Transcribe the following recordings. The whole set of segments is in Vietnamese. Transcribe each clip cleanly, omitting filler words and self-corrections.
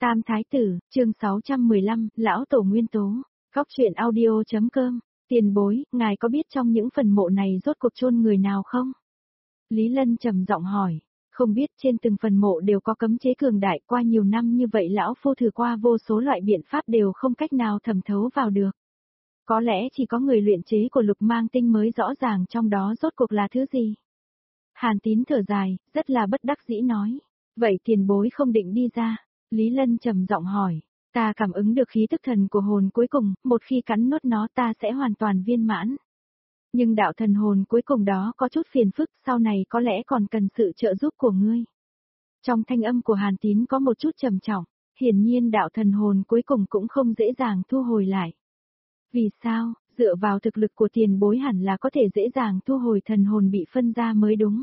Tam Thái Tử, chương 615, Lão Tổ Nguyên Tố, Góc truyện audio.com, tiền bối, ngài có biết trong những phần mộ này rốt cuộc chôn người nào không? Lý Lân trầm giọng hỏi, không biết trên từng phần mộ đều có cấm chế cường đại qua nhiều năm như vậy lão phu thử qua vô số loại biện pháp đều không cách nào thẩm thấu vào được. Có lẽ chỉ có người luyện chế của Lục Mang Tinh mới rõ ràng trong đó rốt cuộc là thứ gì. Hàn Tín thở dài, rất là bất đắc dĩ nói, vậy tiền bối không định đi ra. Lý Lân trầm giọng hỏi, ta cảm ứng được khí tức thần của hồn cuối cùng, một khi cắn nuốt nó ta sẽ hoàn toàn viên mãn. Nhưng đạo thần hồn cuối cùng đó có chút phiền phức, sau này có lẽ còn cần sự trợ giúp của ngươi. Trong thanh âm của Hàn Tín có một chút trầm trọng, hiển nhiên đạo thần hồn cuối cùng cũng không dễ dàng thu hồi lại. Vì sao, dựa vào thực lực của tiền bối hẳn là có thể dễ dàng thu hồi thần hồn bị phân ra mới đúng.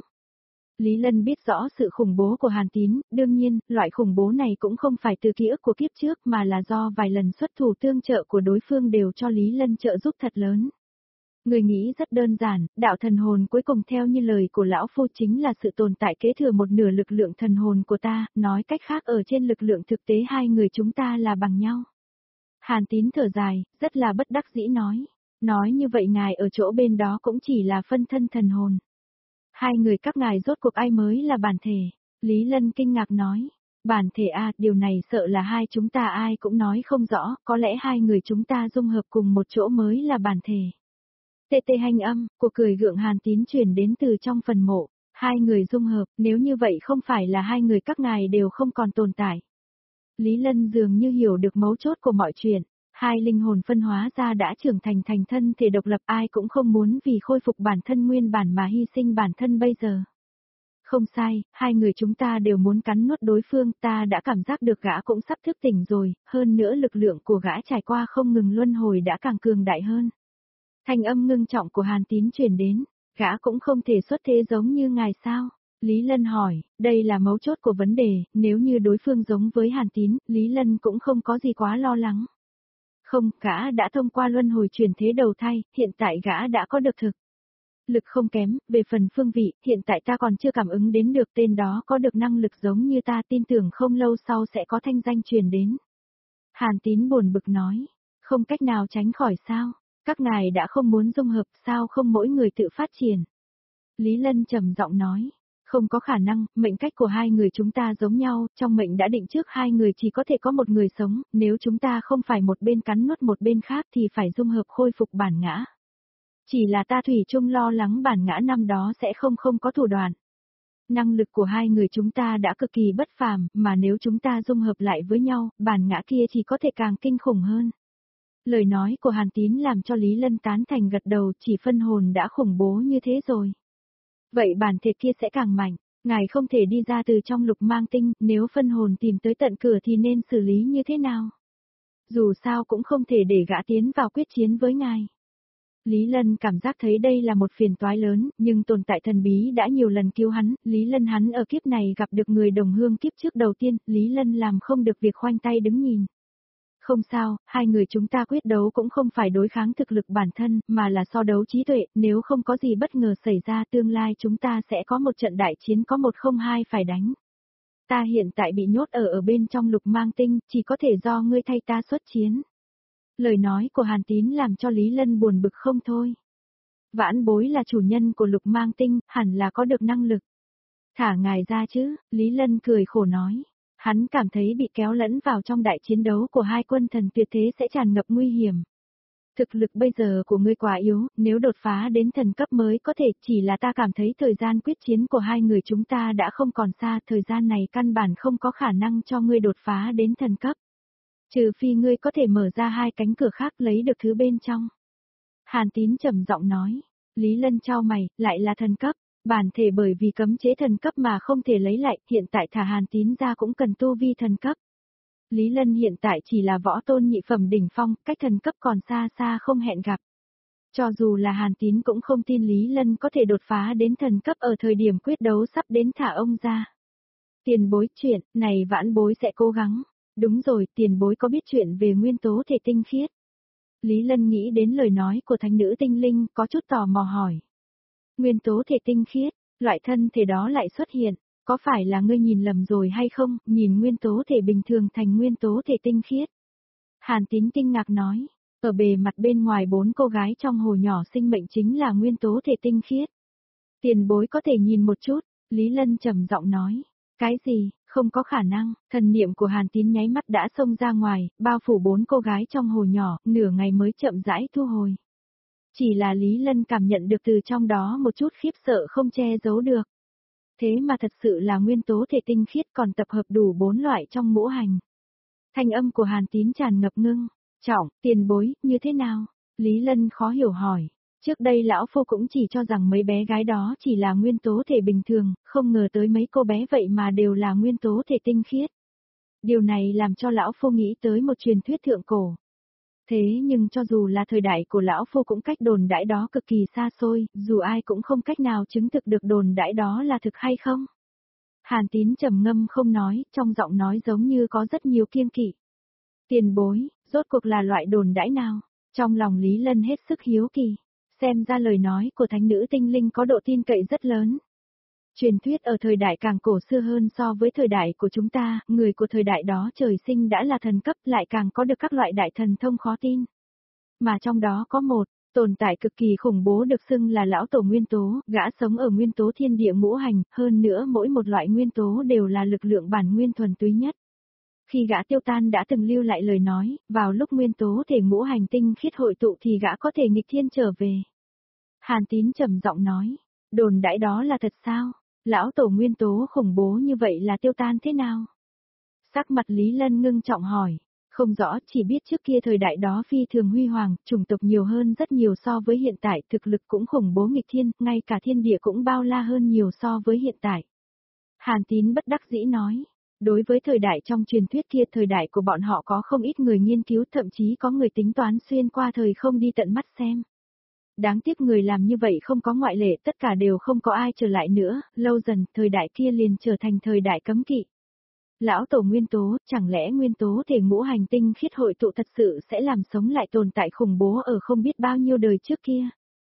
Lý Lân biết rõ sự khủng bố của Hàn Tín, đương nhiên, loại khủng bố này cũng không phải từ ký ức của kiếp trước mà là do vài lần xuất thủ tương trợ của đối phương đều cho Lý Lân trợ giúp thật lớn. Người nghĩ rất đơn giản, đạo thần hồn cuối cùng theo như lời của lão phu chính là sự tồn tại kế thừa một nửa lực lượng thần hồn của ta, nói cách khác ở trên lực lượng thực tế hai người chúng ta là bằng nhau. Hàn Tín thở dài, rất là bất đắc dĩ nói như vậy ngài ở chỗ bên đó cũng chỉ là phân thân thần hồn. Hai người các ngài rốt cuộc ai mới là bản thể? Lý Lân kinh ngạc nói. Bản thể a, điều này sợ là hai chúng ta ai cũng nói không rõ, có lẽ hai người chúng ta dung hợp cùng một chỗ mới là bản thể. Tê tê hành âm, cuộc cười gượng Hàn Tín truyền đến từ trong phần mộ. Hai người dung hợp, nếu như vậy không phải là hai người các ngài đều không còn tồn tại. Lý Lân dường như hiểu được mấu chốt của mọi chuyện. Hai linh hồn phân hóa ra đã trưởng thành thân thể độc lập, ai cũng không muốn vì khôi phục bản thân nguyên bản mà hy sinh bản thân bây giờ. Không sai, hai người chúng ta đều muốn cắn nuốt đối phương, ta đã cảm giác được gã cũng sắp thức tỉnh rồi, hơn nữa lực lượng của gã trải qua không ngừng luân hồi đã càng cường đại hơn. Thanh âm ngưng trọng của Hàn Tín truyền đến, gã cũng không thể xuất thế giống như ngài sao? Lý Lân hỏi, đây là mấu chốt của vấn đề, nếu như đối phương giống với Hàn Tín, Lý Lân cũng không có gì quá lo lắng. Không, gã đã thông qua luân hồi chuyển thế đầu thai, hiện tại gã đã có được thực lực không kém, về phần phương vị, hiện tại ta còn chưa cảm ứng đến được tên đó có được năng lực giống như ta, tin tưởng không lâu sau sẽ có thanh danh truyền đến. Hàn Tín buồn bực nói, không cách nào tránh khỏi sao, các ngài đã không muốn dung hợp sao không mỗi người tự phát triển. Lý Lân trầm giọng nói. Không có khả năng, mệnh cách của hai người chúng ta giống nhau, trong mệnh đã định trước hai người chỉ có thể có một người sống, nếu chúng ta không phải một bên cắn nuốt một bên khác thì phải dung hợp khôi phục bản ngã. Chỉ là ta thủy chung lo lắng bản ngã năm đó sẽ không có thủ đoạn. Năng lực của hai người chúng ta đã cực kỳ bất phàm, mà nếu chúng ta dung hợp lại với nhau, bản ngã kia chỉ có thể càng kinh khủng hơn. Lời nói của Hàn Tín làm cho Lý Lân tán thành gật đầu, chỉ phân hồn đã khủng bố như thế rồi. Vậy bản thể kia sẽ càng mạnh, ngài không thể đi ra từ trong Lục Mang Tinh, nếu phân hồn tìm tới tận cửa thì nên xử lý như thế nào? Dù sao cũng không thể để gã tiến vào quyết chiến với ngài. Lý Lân cảm giác thấy đây là một phiền toái lớn, nhưng tồn tại thần bí đã nhiều lần cứu hắn, Lý Lân hắn ở kiếp này gặp được người đồng hương kiếp trước đầu tiên, Lý Lân làm không được việc khoanh tay đứng nhìn. Không sao, hai người chúng ta quyết đấu cũng không phải đối kháng thực lực bản thân, mà là so đấu trí tuệ, nếu không có gì bất ngờ xảy ra tương lai chúng ta sẽ có một trận đại chiến có 1-0-2 phải đánh. Ta hiện tại bị nhốt ở bên trong Lục Mang Tinh, chỉ có thể do ngươi thay ta xuất chiến. Lời nói của Hàn Tín làm cho Lý Lân buồn bực không thôi. Vãn bối là chủ nhân của Lục Mang Tinh, hẳn là có được năng lực. Thả ngài ra chứ, Lý Lân cười khổ nói. Hắn cảm thấy bị kéo lẫn vào trong đại chiến đấu của hai quân thần tuyệt thế sẽ tràn ngập nguy hiểm. Thực lực bây giờ của ngươi quá yếu, nếu đột phá đến thần cấp mới có thể, chỉ là ta cảm thấy thời gian quyết chiến của hai người chúng ta đã không còn xa, thời gian này căn bản không có khả năng cho ngươi đột phá đến thần cấp. Trừ phi ngươi có thể mở ra hai cánh cửa khác lấy được thứ bên trong. Hàn Tín trầm giọng nói, Lý Lân chau mày, lại là thần cấp. Bản thể bởi vì cấm chế thần cấp mà không thể lấy lại, hiện tại thả Hàn Tín ra cũng cần tu vi thần cấp. Lý Lân hiện tại chỉ là võ tôn nhị phẩm đỉnh phong, cách thần cấp còn xa xa không hẹn gặp. Cho dù là Hàn Tín cũng không tin Lý Lân có thể đột phá đến thần cấp ở thời điểm quyết đấu sắp đến thả ông ra. Tiền bối chuyện, này vãn bối sẽ cố gắng. Đúng rồi, tiền bối có biết chuyện về nguyên tố thể tinh khiết. Lý Lân nghĩ đến lời nói của thánh nữ tinh linh, có chút tò mò hỏi. Nguyên tố thể tinh khiết, loại thân thể đó lại xuất hiện, Có phải là ngươi nhìn lầm rồi hay không, nhìn nguyên tố thể bình thường thành nguyên tố thể tinh khiết? Hàn Tín kinh ngạc nói, ở bề mặt bên ngoài 4 cô gái trong hồ nhỏ sinh mệnh chính là nguyên tố thể tinh khiết. Tiền bối có thể nhìn một chút, Lý Lân trầm giọng nói. Cái gì, không có khả năng, thần niệm của Hàn Tín nháy mắt đã xông ra ngoài, bao phủ 4 cô gái trong hồ nhỏ, nửa ngày mới chậm rãi thu hồi. Chỉ là Lý Lân cảm nhận được từ trong đó một chút khiếp sợ không che giấu được. Thế mà thật sự là nguyên tố thể tinh khiết còn tập hợp đủ 4 loại trong ngũ hành. Thanh âm của Hàn Tín tràn ngập ngưng. Trọng, tiền bối, như thế nào? Lý Lân khó hiểu hỏi. Trước đây lão phu cũng chỉ cho rằng mấy bé gái đó chỉ là nguyên tố thể bình thường, không ngờ tới mấy cô bé vậy mà đều là nguyên tố thể tinh khiết. Điều này làm cho lão phu nghĩ tới một truyền thuyết thượng cổ. Thế nhưng cho dù là thời đại của lão phu cũng cách đồn đãi đó cực kỳ xa xôi, dù ai cũng không cách nào chứng thực được đồn đãi đó là thực hay không. Hàn Tín trầm ngâm không nói, trong giọng nói giống như có rất nhiều kiêng kỵ. Tiền bối, rốt cuộc là loại đồn đãi nào? Trong lòng Lý Lân hết sức hiếu kỳ. Xem ra lời nói của thánh nữ tinh linh có độ tin cậy rất lớn. Truyền thuyết ở thời đại càng cổ xưa hơn so với thời đại của chúng ta, người của thời đại đó trời sinh đã là thần cấp lại càng có được các loại đại thần thông khó tin. Mà trong đó có một, tồn tại cực kỳ khủng bố được xưng là lão tổ nguyên tố, gã sống ở nguyên tố thiên địa ngũ hành, hơn nữa mỗi một loại nguyên tố đều là lực lượng bản nguyên thuần túy nhất. Khi gã tiêu tan đã từng lưu lại lời nói, vào lúc nguyên tố thể ngũ hành tinh khiết hội tụ thì gã có thể nghịch thiên trở về. Hàn Tín trầm giọng nói, đồn đãi đó là thật sao? Lão tổ nguyên tố khủng bố như vậy là tiêu tan thế nào? Sắc mặt Lý Lân ngưng trọng hỏi, không rõ, chỉ biết trước kia thời đại đó phi thường huy hoàng, chủng tộc nhiều hơn rất nhiều so với hiện tại, thực lực cũng khủng bố nghịch thiên, ngay cả thiên địa cũng bao la hơn nhiều so với hiện tại. Hàn Tín bất đắc dĩ nói, đối với thời đại trong truyền thuyết kia, thời đại của bọn họ có không ít người nghiên cứu, thậm chí có người tính toán xuyên qua thời không đi tận mắt xem. Đáng tiếc người làm như vậy không có ngoại lệ, tất cả đều không có ai trở lại nữa, lâu dần thời đại kia liền trở thành thời đại cấm kỵ. Lão tổ nguyên tố, chẳng lẽ nguyên tố thể ngũ hành tinh khiết hội tụ thật sự sẽ làm sống lại tồn tại khủng bố ở không biết bao nhiêu đời trước kia?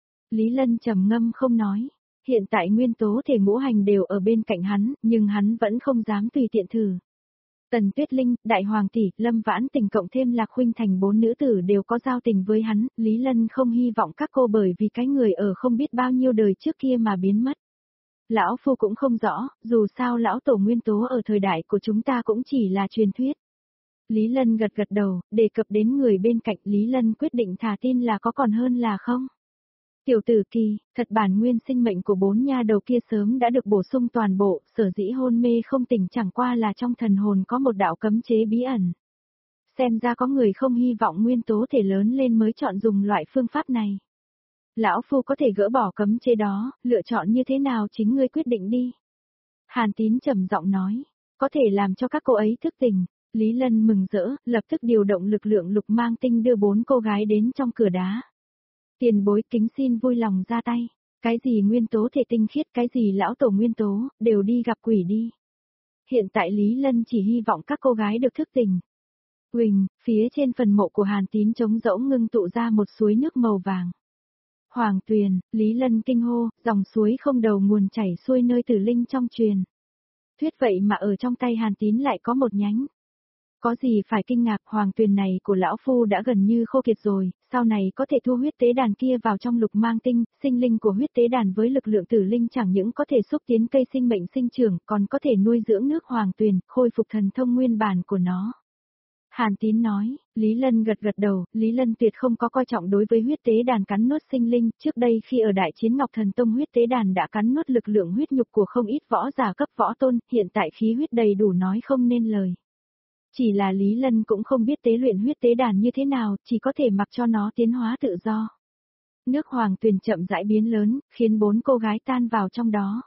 Lý Lân trầm ngâm không nói, hiện tại nguyên tố thể ngũ hành đều ở bên cạnh hắn, nhưng hắn vẫn không dám tùy tiện thử. Tần Tuyết Linh, Đại Hoàng Tỷ, Lâm Vãn Tình cộng thêm Lạc Huynh thành 4 nữ tử đều có giao tình với hắn, Lý Lân không hy vọng các cô bởi vì cái người ở không biết bao nhiêu đời trước kia mà biến mất. Lão Phu cũng không rõ, dù sao lão tổ nguyên tố ở thời đại của chúng ta cũng chỉ là truyền thuyết. Lý Lân gật gật đầu, đề cập đến người bên cạnh, Lý Lân quyết định thà tin là có còn hơn là không. Tiểu tử Kỳ, thật bản nguyên sinh mệnh của 4 nha đầu kia sớm đã được bổ sung toàn bộ, sở dĩ hôn mê không tỉnh chẳng qua là trong thần hồn có một đạo cấm chế bí ẩn. Xem ra có người không hy vọng nguyên tố thể lớn lên mới chọn dùng loại phương pháp này. Lão Phu có thể gỡ bỏ cấm chế đó, lựa chọn như thế nào chính ngươi quyết định đi. Hàn Tín trầm giọng nói, có thể làm cho các cô ấy thức tỉnh. Lý Lân mừng rỡ, lập tức điều động lực lượng lục mang tinh đưa 4 cô gái đến trong cửa đá. Tiền bối kính xin vui lòng ra tay, cái gì nguyên tố thể tinh khiết, cái gì lão tổ nguyên tố, đều đi gặp quỷ đi. Hiện tại Lý Lân chỉ hy vọng các cô gái được thức tỉnh. Huỳnh, phía trên phần mộ của Hàn Tín trống rỗng ngưng tụ ra một suối nước màu vàng. Hoàng tuyền, Lý Lân kinh hô, dòng suối không đầu nguồn chảy xuôi nơi tử linh trong truyền. Thuyết vậy mà ở trong tay Hàn Tín lại có một nhánh. Có gì phải kinh ngạc, hoàng tuyền này của lão phu đã gần như khô kiệt rồi, sau này có thể thu huyết tế đàn kia vào trong lục mang tinh, sinh linh của huyết tế đàn với lực lượng tử linh chẳng những có thể xúc tiến cây sinh mệnh sinh trưởng, còn có thể nuôi dưỡng nước hoàng tuyền, khôi phục thần thông nguyên bản của nó. Hàn Tín nói, Lý Lân gật gật đầu, Lý Lân tuyệt không có coi trọng đối với huyết tế đàn cắn nuốt sinh linh, trước đây khi ở đại chiến Ngọc Thần Tông huyết tế đàn đã cắn nuốt lực lượng huyết nhục của không ít võ giả cấp võ tôn, hiện tại khí huyết đầy đủ nói không nên lời. Chỉ là Lý Lân cũng không biết tế luyện huyết tế đàn như thế nào, chỉ có thể mặc cho nó tiến hóa tự do. Nước hoàng tuyền chậm rãi biến lớn, khiến 4 cô gái tan vào trong đó.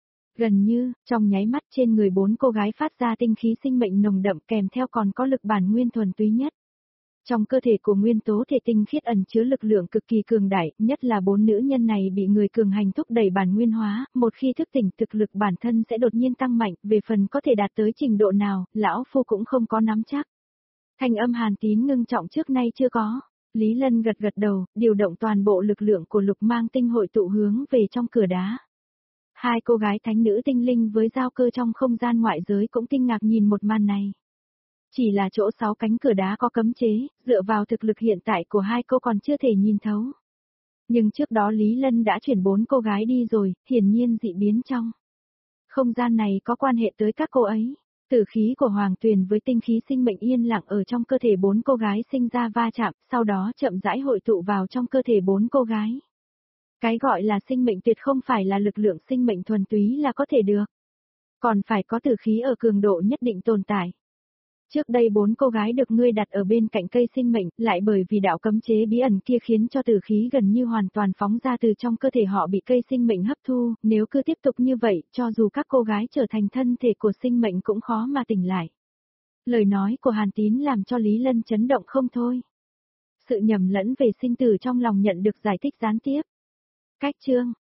Gần như, trong nháy mắt trên người 4 cô gái phát ra tinh khí sinh mệnh nồng đậm kèm theo còn có lực bản nguyên thuần túy nhất. Trong cơ thể của nguyên tố thể tinh khiết ẩn chứa lực lượng cực kỳ cường đại, nhất là 4 nữ nhân này bị người cường hành thúc đẩy bản nguyên hóa, một khi thức tỉnh thực lực bản thân sẽ đột nhiên tăng mạnh, về phần có thể đạt tới trình độ nào, lão phu cũng không có nắm chắc. Thanh âm Hàn Tín ngưng trọng trước nay chưa có. Lý Lân gật gật đầu, điều động toàn bộ lực lượng của lục mang tinh hội tụ hướng về trong cửa đá. Hai cô gái thánh nữ tinh linh với giao cơ trong không gian ngoại giới cũng kinh ngạc nhìn một màn này. Chỉ là chỗ 6 cánh cửa đá có cấm chế, dựa vào thực lực hiện tại của hai cô còn chưa thể nhìn thấu. Nhưng trước đó Lý Lân đã chuyển 4 cô gái đi rồi, hiển nhiên dị biến trong không gian này có quan hệ tới các cô ấy. Tử khí của Hoàng Tuyền với tinh khí sinh mệnh yên lặng ở trong cơ thể 4 cô gái sinh ra va chạm, sau đó chậm rãi hội tụ vào trong cơ thể 4 cô gái. Cái gọi là sinh mệnh tuyệt không phải là lực lượng sinh mệnh thuần túy là có thể được. Còn phải có tử khí ở cường độ nhất định tồn tại. Trước đây 4 cô gái được ngươi đặt ở bên cạnh cây sinh mệnh, lại bởi vì đạo cấm chế bí ẩn kia khiến cho tử khí gần như hoàn toàn phóng ra từ trong cơ thể họ bị cây sinh mệnh hấp thu, nếu cứ tiếp tục như vậy, cho dù các cô gái trở thành thân thể của sinh mệnh cũng khó mà tỉnh lại. Lời nói của Hàn Tín làm cho Lý Lân chấn động không thôi. Sự nhầm lẫn về sinh tử trong lòng nhận được giải thích gián tiếp. Cách chương